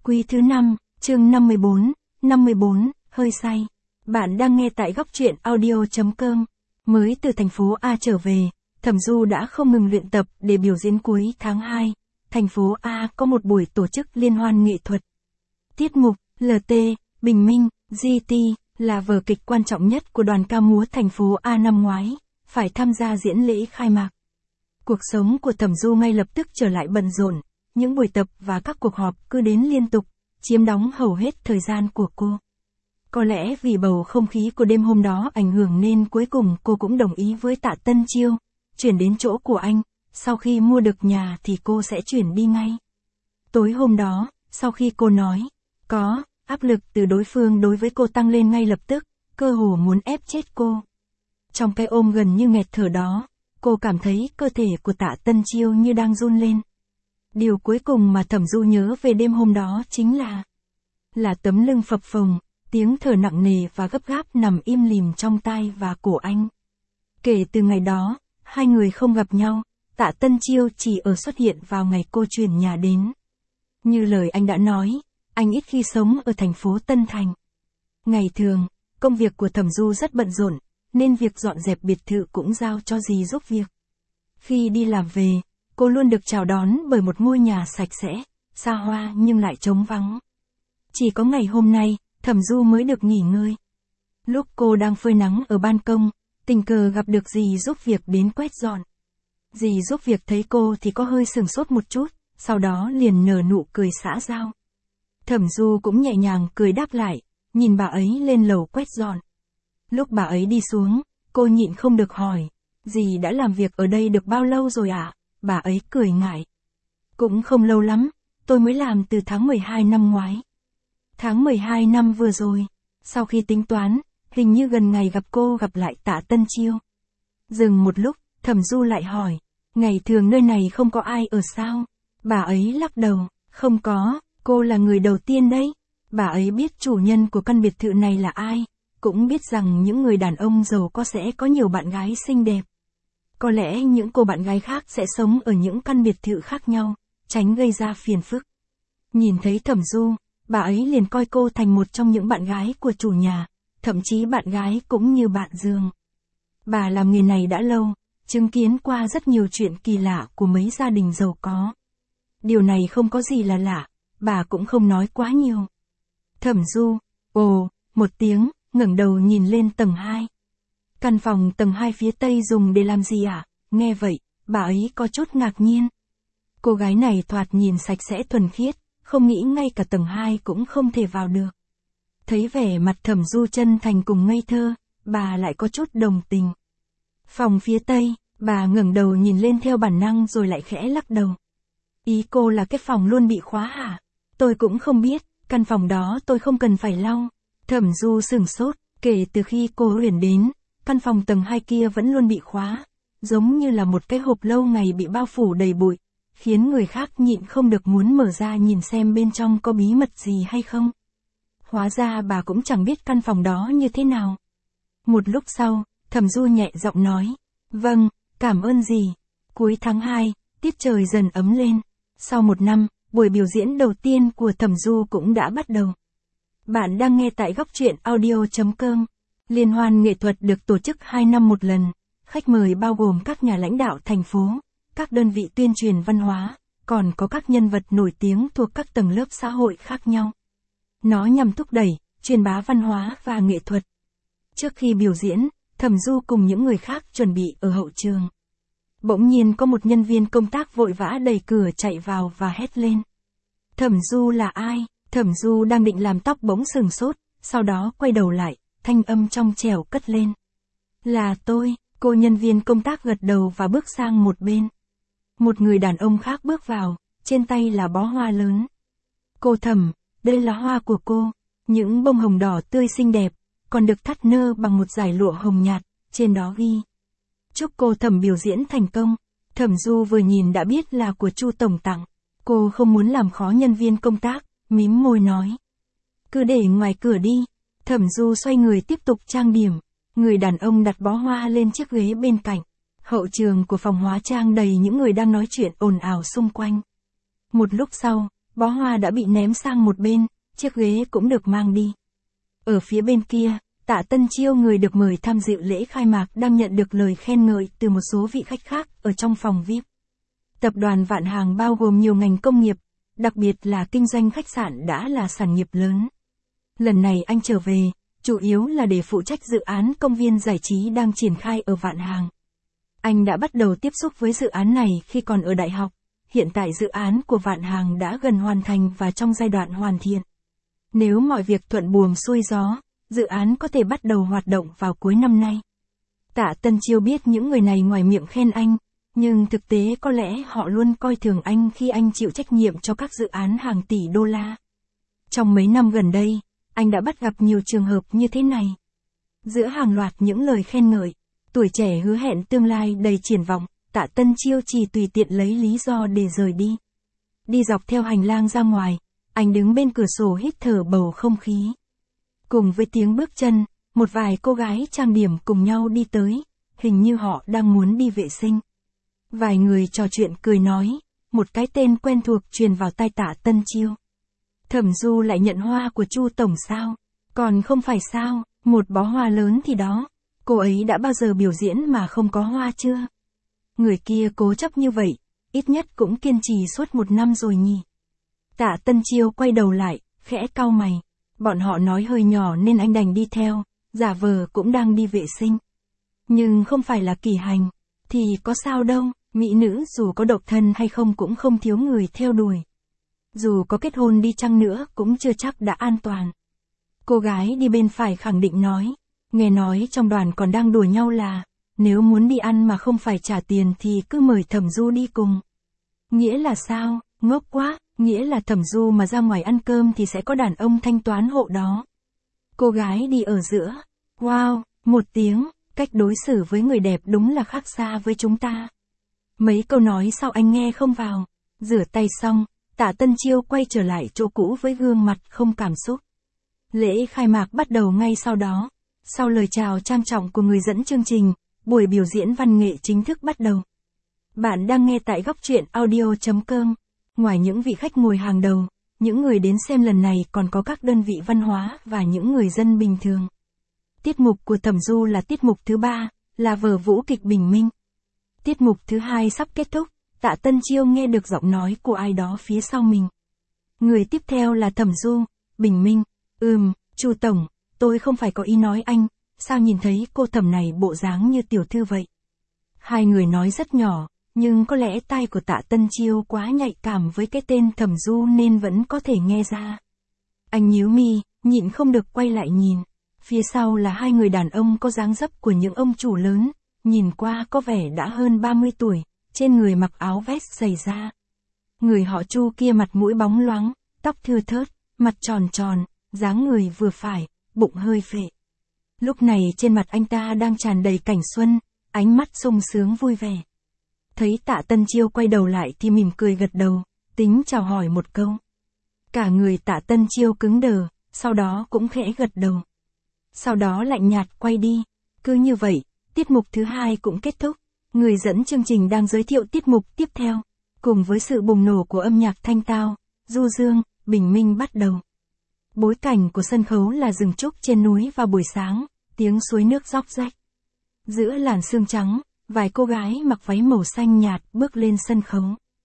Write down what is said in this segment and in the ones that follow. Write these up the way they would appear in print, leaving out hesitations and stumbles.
Quý thứ 5, chương 54, hơi say. Bạn đang nghe tại góc truyện audio.com. Mới từ thành phố A trở về, Thẩm Du đã không ngừng luyện tập để biểu diễn cuối tháng 2. Thành phố A có một buổi tổ chức liên hoan nghệ thuật. Tiết mục, LT, Bình Minh, GT, là vở kịch quan trọng nhất của đoàn ca múa thành phố A năm ngoái, phải tham gia diễn lễ khai mạc. Cuộc sống của Thẩm Du ngay lập tức trở lại bận rộn, những buổi tập và các cuộc họp cứ đến liên tục, chiếm đóng hầu hết thời gian của cô. Có lẽ vì bầu không khí của đêm hôm đó ảnh hưởng nên cuối cùng cô cũng đồng ý với Tạ Tân Chiêu, chuyển đến chỗ của anh, sau khi mua được nhà thì cô sẽ chuyển đi ngay. Tối hôm đó, sau khi cô nói, có, áp lực từ đối phương đối với cô tăng lên ngay lập tức, cơ hồ muốn ép chết cô. Trong cái ôm gần như nghẹt thở đó, cô cảm thấy cơ thể của Tạ Tân Chiêu như đang run lên. Điều cuối cùng mà Thẩm Du nhớ về đêm hôm đó chính là tấm lưng phập phồng, tiếng thở nặng nề và gấp gáp nằm im lìm trong tai và cổ anh. Kể từ ngày đó, hai người không gặp nhau, Tạ Tân Chiêu chỉ xuất hiện vào ngày cô chuyển nhà đến. Như lời anh đã nói, anh ít khi sống ở thành phố Tân Thành. Ngày thường, công việc của Thẩm Du rất bận rộn, nên việc dọn dẹp biệt thự cũng giao cho dì giúp việc. Khi đi làm về, cô luôn được chào đón bởi một ngôi nhà sạch sẽ, xa hoa nhưng lại trống vắng. Chỉ có ngày hôm nay, Thẩm Du mới được nghỉ ngơi. Lúc cô đang phơi nắng ở ban công, tình cờ gặp được dì giúp việc đến quét dọn. Dì giúp việc thấy cô thì có hơi sửng sốt một chút, sau đó liền nở nụ cười xã giao. Thẩm Du cũng nhẹ nhàng cười đáp lại, nhìn bà ấy lên lầu quét dọn. Lúc bà ấy đi xuống, cô nhịn không được hỏi, dì đã làm việc ở đây được bao lâu rồi ạ? Bà ấy cười ngại. Cũng không lâu lắm, tôi mới làm từ tháng 12 năm ngoái. Tháng 12 năm vừa rồi, sau khi tính toán, hình như gần ngày gặp cô gặp lại Tạ Tân Chiêu. Dừng một lúc, Thẩm Du lại hỏi, ngày thường nơi này không có ai ở sao? Bà ấy lắc đầu, không có, cô là người đầu tiên đấy. Bà ấy biết chủ nhân của căn biệt thự này là ai, cũng biết rằng những người đàn ông giàu có sẽ có nhiều bạn gái xinh đẹp. Có lẽ những cô bạn gái khác sẽ sống ở những căn biệt thự khác nhau, tránh gây ra phiền phức. Nhìn thấy Thẩm Du, bà ấy liền coi cô thành một trong những bạn gái của chủ nhà, thậm chí bạn gái cũng như bạn giường. Bà làm nghề này đã lâu, chứng kiến qua rất nhiều chuyện kỳ lạ của mấy gia đình giàu có. Điều này không có gì là lạ, bà cũng không nói quá nhiều. Thẩm Du, ồ, một tiếng, ngẩng đầu nhìn lên tầng 2. Căn phòng tầng 2 phía tây dùng để làm gì ạ? Nghe vậy, bà ấy có chút ngạc nhiên. Cô gái này thoạt nhìn sạch sẽ thuần khiết, không nghĩ ngay cả tầng 2 cũng không thể vào được. Thấy vẻ mặt Thẩm Du chân thành cùng ngây thơ, bà lại có chút đồng tình. Phòng phía tây, bà ngẩng đầu nhìn lên theo bản năng rồi lại khẽ lắc đầu. Ý cô là cái phòng luôn bị khóa hả? Tôi cũng không biết, căn phòng đó tôi không cần phải lau. Thẩm Du sửng sốt, kể từ khi cô Huyền đến, căn phòng tầng 2 kia vẫn luôn bị khóa, giống như là một cái hộp lâu ngày bị bao phủ đầy bụi, khiến người khác nhịn không được muốn mở ra nhìn xem bên trong có bí mật gì hay không. Hóa ra bà cũng chẳng biết căn phòng đó như thế nào. Một lúc sau, Thẩm Du nhẹ giọng nói, vâng, cảm ơn dì. Cuối tháng 2, tiết trời dần ấm lên. Sau một năm, buổi biểu diễn đầu tiên của Thẩm Du cũng đã bắt đầu. Bạn đang nghe tại góc truyện audio.com. Liên hoan nghệ thuật được tổ chức 2 năm một lần, khách mời bao gồm các nhà lãnh đạo thành phố, các đơn vị tuyên truyền văn hóa, còn có các nhân vật nổi tiếng thuộc các tầng lớp xã hội khác nhau. Nó nhằm thúc đẩy, truyền bá văn hóa và nghệ thuật. Trước khi biểu diễn, Thẩm Du cùng những người khác chuẩn bị ở hậu trường. Bỗng nhiên có một nhân viên công tác vội vã đẩy cửa chạy vào và hét lên. Thẩm Du là ai? Thẩm Du đang định làm tóc bỗng sừng sốt, sau đó quay đầu lại, thanh âm trong trẻo cất lên. Là tôi, cô nhân viên công tác gật đầu và bước sang một bên. Một người đàn ông khác bước vào, trên tay là bó hoa lớn. Cô Thẩm, đây là hoa của cô, những bông hồng đỏ tươi xinh đẹp, còn được thắt nơ bằng một dải lụa hồng nhạt, trên đó ghi. Chúc cô Thẩm biểu diễn thành công. Thẩm Du vừa nhìn đã biết là của Chu tổng tặng. Cô không muốn làm khó nhân viên công tác, mím môi nói. Cứ để ngoài cửa đi. Thẩm Du xoay người tiếp tục trang điểm. Người đàn ông đặt bó hoa lên chiếc ghế bên cạnh. Hậu trường của phòng hóa trang đầy những người đang nói chuyện ồn ào xung quanh. Một lúc sau, bó hoa đã bị ném sang một bên, chiếc ghế cũng được mang đi. Ở phía bên kia, Tạ Tân Chiêu người được mời tham dự lễ khai mạc đang nhận được lời khen ngợi từ một số vị khách khác ở trong phòng VIP. Tập đoàn Vạn Hàng bao gồm nhiều ngành công nghiệp, đặc biệt là kinh doanh khách sạn đã là sản nghiệp lớn. Lần này anh trở về, chủ yếu là để phụ trách dự án công viên giải trí đang triển khai ở Vạn Hàng. Anh đã bắt đầu tiếp xúc với dự án này khi còn ở đại học, hiện tại dự án của Vạn Hàng đã gần hoàn thành và trong giai đoạn hoàn thiện. Nếu mọi việc thuận buồm xuôi gió, dự án có thể bắt đầu hoạt động vào cuối năm nay. Tạ Tân Chiêu biết những người này ngoài miệng khen anh, nhưng thực tế có lẽ họ luôn coi thường anh khi anh chịu trách nhiệm cho các dự án hàng tỷ đô la. Trong mấy năm gần đây, anh đã bắt gặp nhiều trường hợp như thế này. Giữa hàng loạt những lời khen ngợi, tuổi trẻ hứa hẹn tương lai đầy triển vọng, Tạ Tân Chiêu chỉ tùy tiện lấy lý do để rời đi. Đi dọc theo hành lang ra ngoài, anh đứng bên cửa sổ hít thở bầu không khí. Cùng với tiếng bước chân, một vài cô gái trang điểm cùng nhau đi tới, hình như họ đang muốn đi vệ sinh. Vài người trò chuyện cười nói, một cái tên quen thuộc truyền vào tai Tạ Tân Chiêu. Thẩm Du lại nhận hoa của Chu tổng sao? Còn không phải sao, một bó hoa lớn thì đó. Cô ấy đã bao giờ biểu diễn mà không có hoa chưa? Người kia cố chấp như vậy, ít nhất cũng kiên trì suốt 1 năm rồi nhỉ. Tạ Tân Chiêu quay đầu lại, khẽ cau mày. Bọn họ nói hơi nhỏ nên anh đành đi theo, giả vờ cũng đang đi vệ sinh. Nhưng không phải là Kỳ Hành, thì có sao đâu, mỹ nữ dù có độc thân hay không cũng không thiếu người theo đuổi. Dù có kết hôn đi chăng nữa cũng chưa chắc đã an toàn. Cô gái đi bên phải khẳng định nói, nghe nói trong đoàn còn đang đùa nhau là, nếu muốn đi ăn mà không phải trả tiền thì cứ mời Thẩm Du đi cùng. Nghĩa là sao, ngốc quá, nghĩa là Thẩm Du mà ra ngoài ăn cơm thì sẽ có đàn ông thanh toán hộ đó. Cô gái đi ở giữa, wow, một tiếng, cách đối xử với người đẹp đúng là khác xa với chúng ta. Mấy câu nói sau anh nghe không vào, rửa tay xong, Tạ Tân Chiêu quay trở lại chỗ cũ với gương mặt không cảm xúc. Lễ khai mạc bắt đầu ngay sau đó. Sau lời chào trang trọng của người dẫn chương trình, buổi biểu diễn văn nghệ chính thức bắt đầu. Bạn đang nghe tại góc truyện audio.com. Ngoài những vị khách ngồi hàng đầu, những người đến xem lần này còn có các đơn vị văn hóa và những người dân bình thường. Tiết mục của Thẩm Du là tiết mục thứ 3, là vở vũ kịch Bình Minh. Tiết mục thứ 2 sắp kết thúc, Tạ Tân Chiêu nghe được giọng nói của ai đó phía sau mình. Người tiếp theo là Thẩm Du, Bình Minh, Chu tổng, tôi không phải có ý nói anh, sao nhìn thấy cô Thẩm này bộ dáng như tiểu thư vậy? Hai người nói rất nhỏ, nhưng có lẽ tai của Tạ Tân Chiêu quá nhạy cảm với cái tên Thẩm Du nên vẫn có thể nghe ra. Anh nhíu mi, nhịn không được quay lại nhìn. Phía sau là hai người đàn ông có dáng dấp của những ông chủ lớn, nhìn qua có vẻ đã hơn 30 tuổi, trên người mặc áo vest dày da. Người họ Chu kia mặt mũi bóng loáng, tóc thưa thớt, mặt tròn tròn, dáng người vừa phải, bụng hơi phệ. Lúc này trên mặt anh ta đang tràn đầy cảnh xuân, ánh mắt sung sướng vui vẻ. Thấy Tạ Tân Chiêu quay đầu lại thì mỉm cười gật đầu, tính chào hỏi một câu. Cả người Tạ Tân Chiêu cứng đờ, sau đó cũng khẽ gật đầu. Sau đó lạnh nhạt quay đi. Cứ như vậy, tiết mục thứ 2 cũng kết thúc. Người dẫn chương trình đang giới thiệu tiết mục tiếp theo. Cùng với sự bùng nổ của âm nhạc thanh tao, du dương, bình minh bắt đầu. Bối cảnh của sân khấu là rừng trúc trên núi vào buổi sáng, tiếng suối nước róc rách. Giữa làn sương trắng, vài cô gái mặc váy màu xanh nhạt bước lên sân khấu.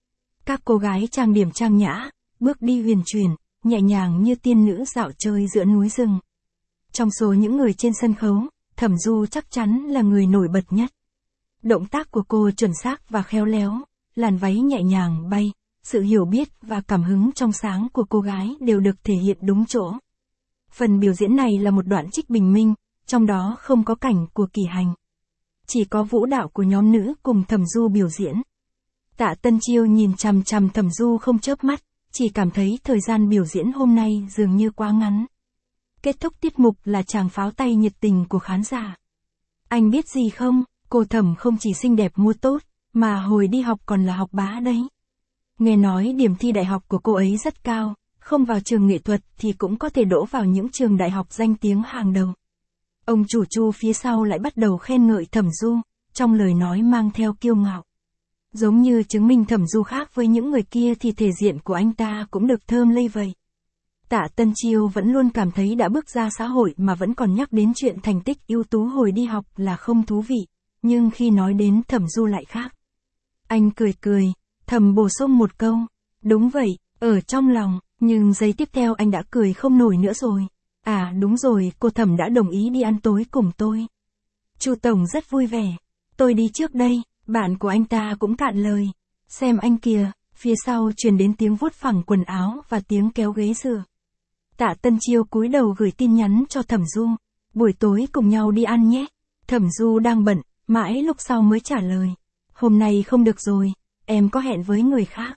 Các cô gái trang điểm trang nhã, bước đi huyền chuyển, nhẹ nhàng như tiên nữ dạo chơi giữa núi rừng. Trong số những người trên sân khấu, Thẩm Du chắc chắn là người nổi bật nhất. Động tác của cô chuẩn xác và khéo léo, làn váy nhẹ nhàng bay, sự hiểu biết và cảm hứng trong sáng của cô gái đều được thể hiện đúng chỗ. Phần biểu diễn này là một đoạn trích bình minh, trong đó không có cảnh của Kỳ Hành. Chỉ có vũ đạo của nhóm nữ cùng Thẩm Du biểu diễn. Tạ Tân Chiêu nhìn chằm chằm Thẩm Du không chớp mắt, chỉ cảm thấy thời gian biểu diễn hôm nay dường như quá ngắn. Kết thúc tiết mục là tràng pháo tay nhiệt tình của khán giả. Anh biết gì không, cô Thẩm không chỉ xinh đẹp múa tốt, mà hồi đi học còn là học bá đấy. Nghe nói điểm thi đại học của cô ấy rất cao, không vào trường nghệ thuật thì cũng có thể đỗ vào những trường đại học danh tiếng hàng đầu. Ông chủ Chu phía sau lại bắt đầu khen ngợi Thẩm Du, trong lời nói mang theo kiêu ngạo. Giống như chứng minh Thẩm Du khác với những người kia thì thể diện của anh ta cũng được thơm lây vậy. Tạ Tân Chiêu vẫn luôn cảm thấy đã bước ra xã hội mà vẫn còn nhắc đến chuyện thành tích ưu tú hồi đi học là không thú vị, nhưng khi nói đến Thẩm Du lại khác. Anh cười cười, thầm bổ sung một câu, đúng vậy, ở trong lòng, nhưng giây tiếp theo anh đã cười không nổi nữa rồi. À đúng rồi, cô Thẩm đã đồng ý đi ăn tối cùng tôi. Chu Tổng rất vui vẻ, tôi đi trước đây, bạn của anh ta cũng cạn lời. Xem anh kìa, phía sau truyền đến tiếng vuốt phẳng quần áo và tiếng kéo ghế dựa. Tạ Tân Chiêu cúi đầu gửi tin nhắn cho Thẩm Du, buổi tối cùng nhau đi ăn nhé. Thẩm Du đang bận, mãi lúc sau mới trả lời. Hôm nay không được rồi, em có hẹn với người khác.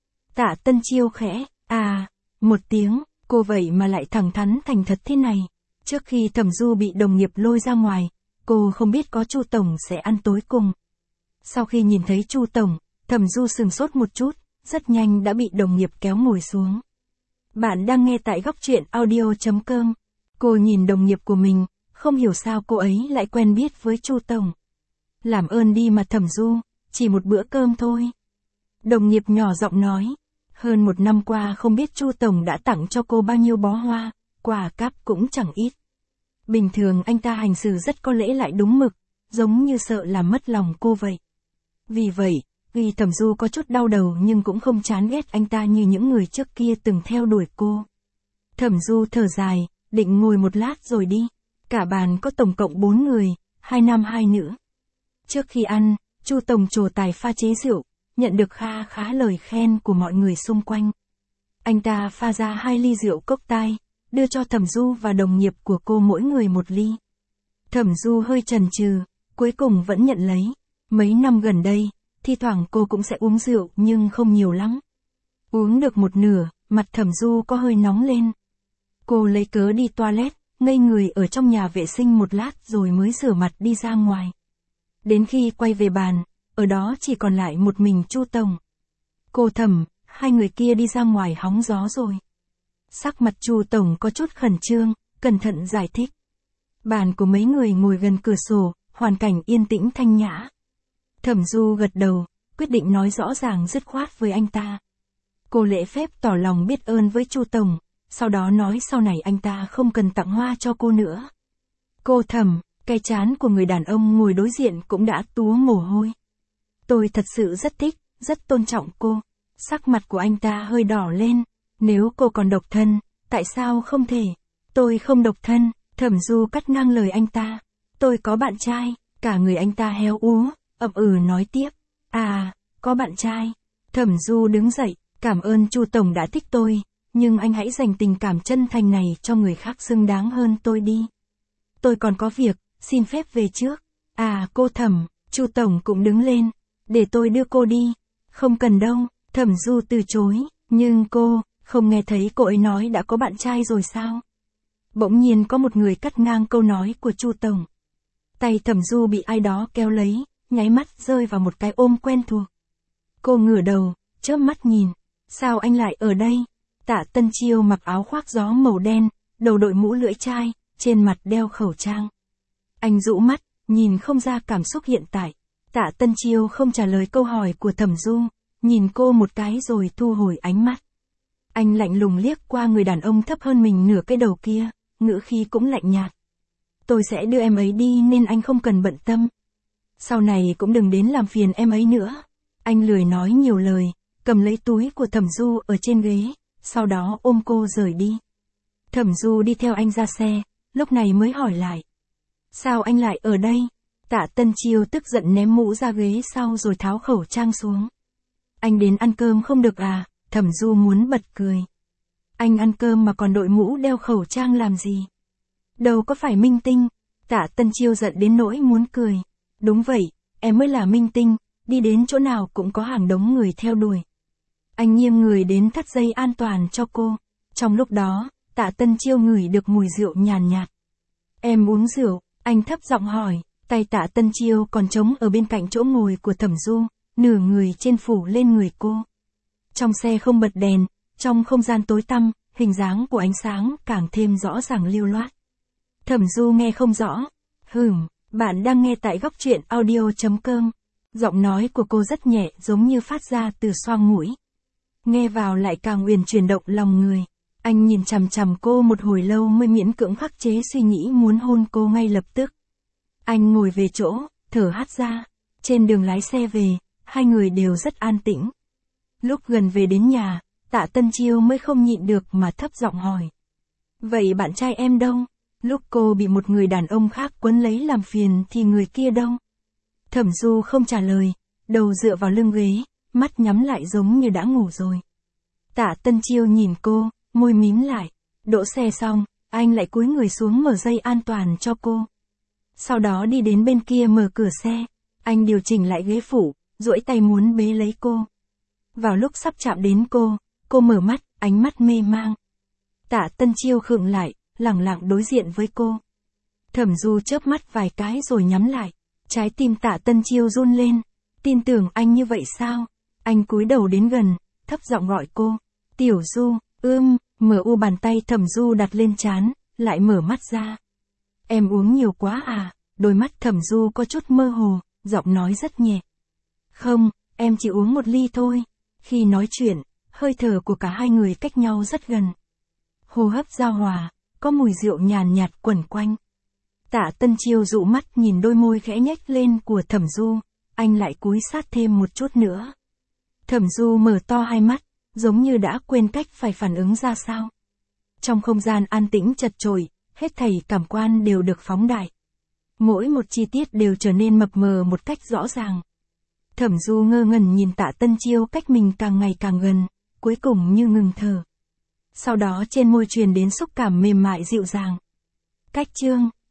Tạ Tân Chiêu khẽ, một tiếng, cô vậy mà lại thẳng thắn thành thật thế này. Trước khi Thẩm Du bị đồng nghiệp lôi ra ngoài, cô không biết có Chu Tổng sẽ ăn tối cùng. Sau khi nhìn thấy Chu Tổng, Thẩm Du sừng sốt một chút, rất nhanh đã bị đồng nghiệp kéo ngồi xuống. Bạn đang nghe tại góc truyện audio.com. Cô nhìn đồng nghiệp của mình, không hiểu sao cô ấy lại quen biết với Chu Tổng. Làm ơn đi mà Thẩm Du, chỉ một bữa cơm thôi. Đồng nghiệp nhỏ giọng nói, hơn 1 năm qua không biết Chu Tổng đã tặng cho cô bao nhiêu bó hoa, quà cáp cũng chẳng ít. Bình thường anh ta hành xử rất có lễ lại đúng mực, giống như sợ làm mất lòng cô vậy. Vì vậy, vì Thẩm Du có chút đau đầu nhưng cũng không chán ghét anh ta như những người trước kia từng theo đuổi cô. Thẩm Du thở dài, định ngồi một lát rồi đi. Cả bàn có tổng cộng 4 người, 2 nam 2 nữ. Trước khi ăn, Chu Tổng trổ tài pha chế rượu, nhận được kha khá lời khen của mọi người xung quanh. Anh ta pha ra 2 ly rượu cốc tai, đưa cho Thẩm Du và đồng nghiệp của cô mỗi người 1 ly. Thẩm Du hơi chần chừ, cuối cùng vẫn nhận lấy. Mấy năm gần đây, thi thoảng cô cũng sẽ uống rượu nhưng không nhiều lắm. Uống được một nửa, mặt Thẩm Du có hơi nóng lên. Cô lấy cớ đi toilet, ngây người ở trong nhà vệ sinh một lát rồi mới rửa mặt đi ra ngoài. Đến khi quay về bàn, ở đó chỉ còn lại một mình Chu Tổng. Cô Thẩm, 2 người kia đi ra ngoài hóng gió rồi. Sắc mặt Chu Tổng có chút khẩn trương, cẩn thận giải thích. Bàn của mấy người ngồi gần cửa sổ, hoàn cảnh yên tĩnh thanh nhã. Thẩm Du gật đầu, quyết định nói rõ ràng dứt khoát với anh ta. Cô lễ phép tỏ lòng biết ơn với Chu Tổng, sau đó nói sau này anh ta không cần tặng hoa cho cô nữa. Cô Thẩm, cái trán của người đàn ông ngồi đối diện cũng đã túa mồ hôi. Tôi thật sự rất thích, rất tôn trọng cô. Sắc mặt của anh ta hơi đỏ lên. Nếu cô còn độc thân, tại sao không thể? Tôi không độc thân, Thẩm Du cắt ngang lời anh ta. Tôi có bạn trai, cả người anh ta héo úa, ậm nói tiếp. Có bạn trai. Thẩm Du đứng dậy, cảm ơn Chu Tổng đã thích tôi, nhưng anh hãy dành tình cảm chân thành này cho người khác xứng đáng hơn tôi đi. Tôi còn có việc, xin phép về trước. Cô Thẩm, Chu Tổng cũng đứng lên, để tôi đưa cô đi. Không cần đâu, Thẩm Du từ chối, nhưng cô, không nghe thấy cô ấy nói đã có bạn trai rồi sao? Bỗng nhiên có một người cắt ngang câu nói của Chu Tổng. Tay Thẩm Du bị ai đó kéo lấy, nháy mắt rơi vào một cái ôm quen thuộc. Cô ngửa đầu, chớp mắt nhìn. Sao anh lại ở đây? Tạ Tân Chiêu mặc áo khoác gió màu đen, đầu đội mũ lưỡi chai, trên mặt đeo khẩu trang. Anh rũ mắt, nhìn không ra cảm xúc hiện tại. Tạ Tân Chiêu không trả lời câu hỏi của Thẩm Du, nhìn cô một cái rồi thu hồi ánh mắt. Anh lạnh lùng liếc qua người đàn ông thấp hơn mình nửa cái đầu kia, ngữ khí cũng lạnh nhạt. Tôi sẽ đưa em ấy đi nên anh không cần bận tâm. Sau này cũng đừng đến làm phiền em ấy nữa. Anh lười nói nhiều lời, cầm lấy túi của Thẩm Du ở trên ghế, sau đó ôm cô rời đi. Thẩm Du đi theo anh ra xe, lúc này mới hỏi lại. Sao anh lại ở đây? Tạ Tân Chiêu tức giận ném mũ ra ghế sau rồi tháo khẩu trang xuống. Anh đến ăn cơm không được à? Thẩm Du muốn bật cười. Anh ăn cơm mà còn đội mũ đeo khẩu trang làm gì? Đâu có phải minh tinh. Tạ Tân Chiêu giận đến nỗi muốn cười. Đúng vậy, em mới là minh tinh, đi đến chỗ nào cũng có hàng đống người theo đuổi. Anh nghiêng người đến thắt dây an toàn cho cô. Trong lúc đó, Tạ Tân Chiêu ngửi được mùi rượu nhàn nhạt. Em uống rượu, anh thấp giọng hỏi, tay Tạ Tân Chiêu còn trống ở bên cạnh chỗ ngồi của Thẩm Du, nửa người trên phủ lên người cô. Trong xe không bật đèn, trong không gian tối tăm, hình dáng của ánh sáng càng thêm rõ ràng lưu loát. Thẩm Du nghe không rõ. Bạn đang nghe tại góc truyện audio.com. Giọng nói của cô rất nhẹ giống như phát ra từ xoang mũi. Nghe vào lại càng uyển chuyển động lòng người. Anh nhìn chằm chằm cô một hồi lâu mới miễn cưỡng khắc chế suy nghĩ muốn hôn cô ngay lập tức. Anh ngồi về chỗ, thở hắt ra. Trên đường lái xe về, hai người đều rất an tĩnh. Lúc gần về đến nhà, Tạ Tân Chiêu mới không nhịn được mà thấp giọng hỏi. Vậy bạn trai em đâu? Lúc cô bị một người đàn ông khác quấn lấy làm phiền thì người kia đâu? Thẩm Du không trả lời, đầu dựa vào lưng ghế, mắt nhắm lại giống như đã ngủ rồi. Tạ Tân Chiêu nhìn cô, môi mím lại. Đỗ xe xong, anh lại cúi người xuống mở dây an toàn cho cô. Sau đó đi đến bên kia mở cửa xe. Anh điều chỉnh lại ghế phụ, duỗi tay muốn bế lấy cô. Vào lúc sắp chạm đến cô mở mắt, ánh mắt mê mang. Tạ Tân Chiêu khựng lại, lẳng lặng đối diện với cô. Thẩm Du chớp mắt vài cái rồi nhắm lại. Trái tim Tạ Tân Chiêu run lên. Tin tưởng anh như vậy sao? Anh cúi đầu đến gần, thấp giọng gọi cô. Tiểu Du, mở bàn tay Thẩm Du đặt lên trán, lại mở mắt ra. Em uống nhiều quá à? Đôi mắt Thẩm Du có chút mơ hồ, giọng nói rất nhẹ. Không, em chỉ uống một ly thôi. Khi nói chuyện, hơi thở của cả hai người cách nhau rất gần. Hô hấp giao hòa, có mùi rượu nhàn nhạt quẩn quanh. Tạ Tân Chiêu dụ mắt nhìn đôi môi khẽ nhếch lên của Thẩm Du, anh lại cúi sát thêm một chút nữa. Thẩm Du mở to hai mắt, giống như đã quên cách phải phản ứng ra sao. Trong không gian an tĩnh chật chội, hết thảy cảm quan đều được phóng đại. Mỗi một chi tiết đều trở nên mập mờ một cách rõ ràng. Thẩm Du ngơ ngẩn nhìn Tạ Tân Chiêu cách mình càng ngày càng gần, cuối cùng như ngừng thở. Sau đó trên môi truyền đến xúc cảm mềm mại dịu dàng. Cách chương